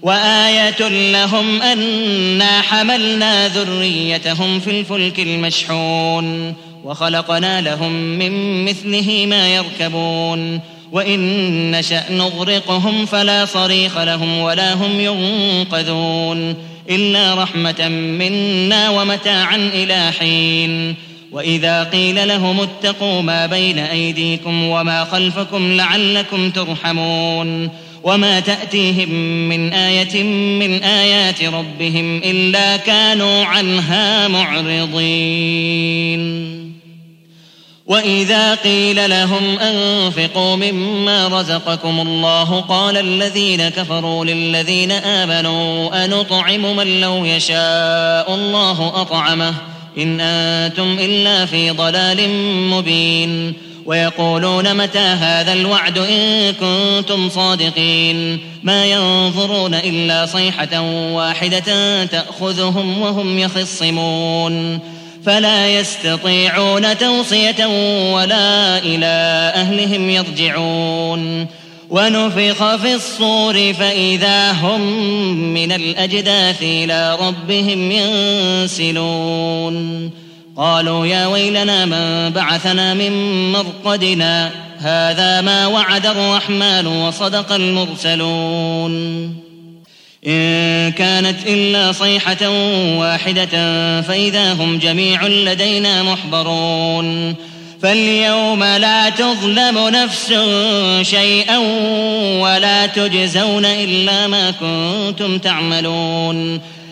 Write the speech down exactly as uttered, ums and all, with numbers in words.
وآية لهم أنا حملنا ذريتهم في الفلك المشحون وخلقنا لهم من مثله ما يركبون وإن نشأ نغرقهم فلا صريخ لهم ولا هم ينقذون إلا رحمة منا ومتاعا إلى حين. وإذا قيل لهم اتقوا ما بين أيديكم وما خلفكم لعلكم ترحمون وما تأتيهم من آية من آيات ربهم إلا كانوا عنها معرضين. وإذا قيل لهم أنفقوا مما رزقكم الله قال الذين كفروا للذين آمنوا أنطعم من لو يشاء الله أطعمه إن أنتم إلا في ضلال مبين. ويقولون متى هذا الوعد إن كنتم صادقين ما ينظرون إلا صيحة واحدة تأخذهم وهم يخصمون فلا يستطيعون توصية ولا إلى أهلهم يرجعون. ونفخ في الصور فإذا هم من الأجداث إلى ربهم ينسلون. قالوا يا ويلنا من بعثنا من مرقدنا هذا ما وعد الرحمن وصدق المرسلون إن كانت إلا صيحة واحدة فإذا هم جميع لدينا محضرون. فاليوم لا تظلم نفس شيئا ولا تجزون إلا ما كنتم تعملون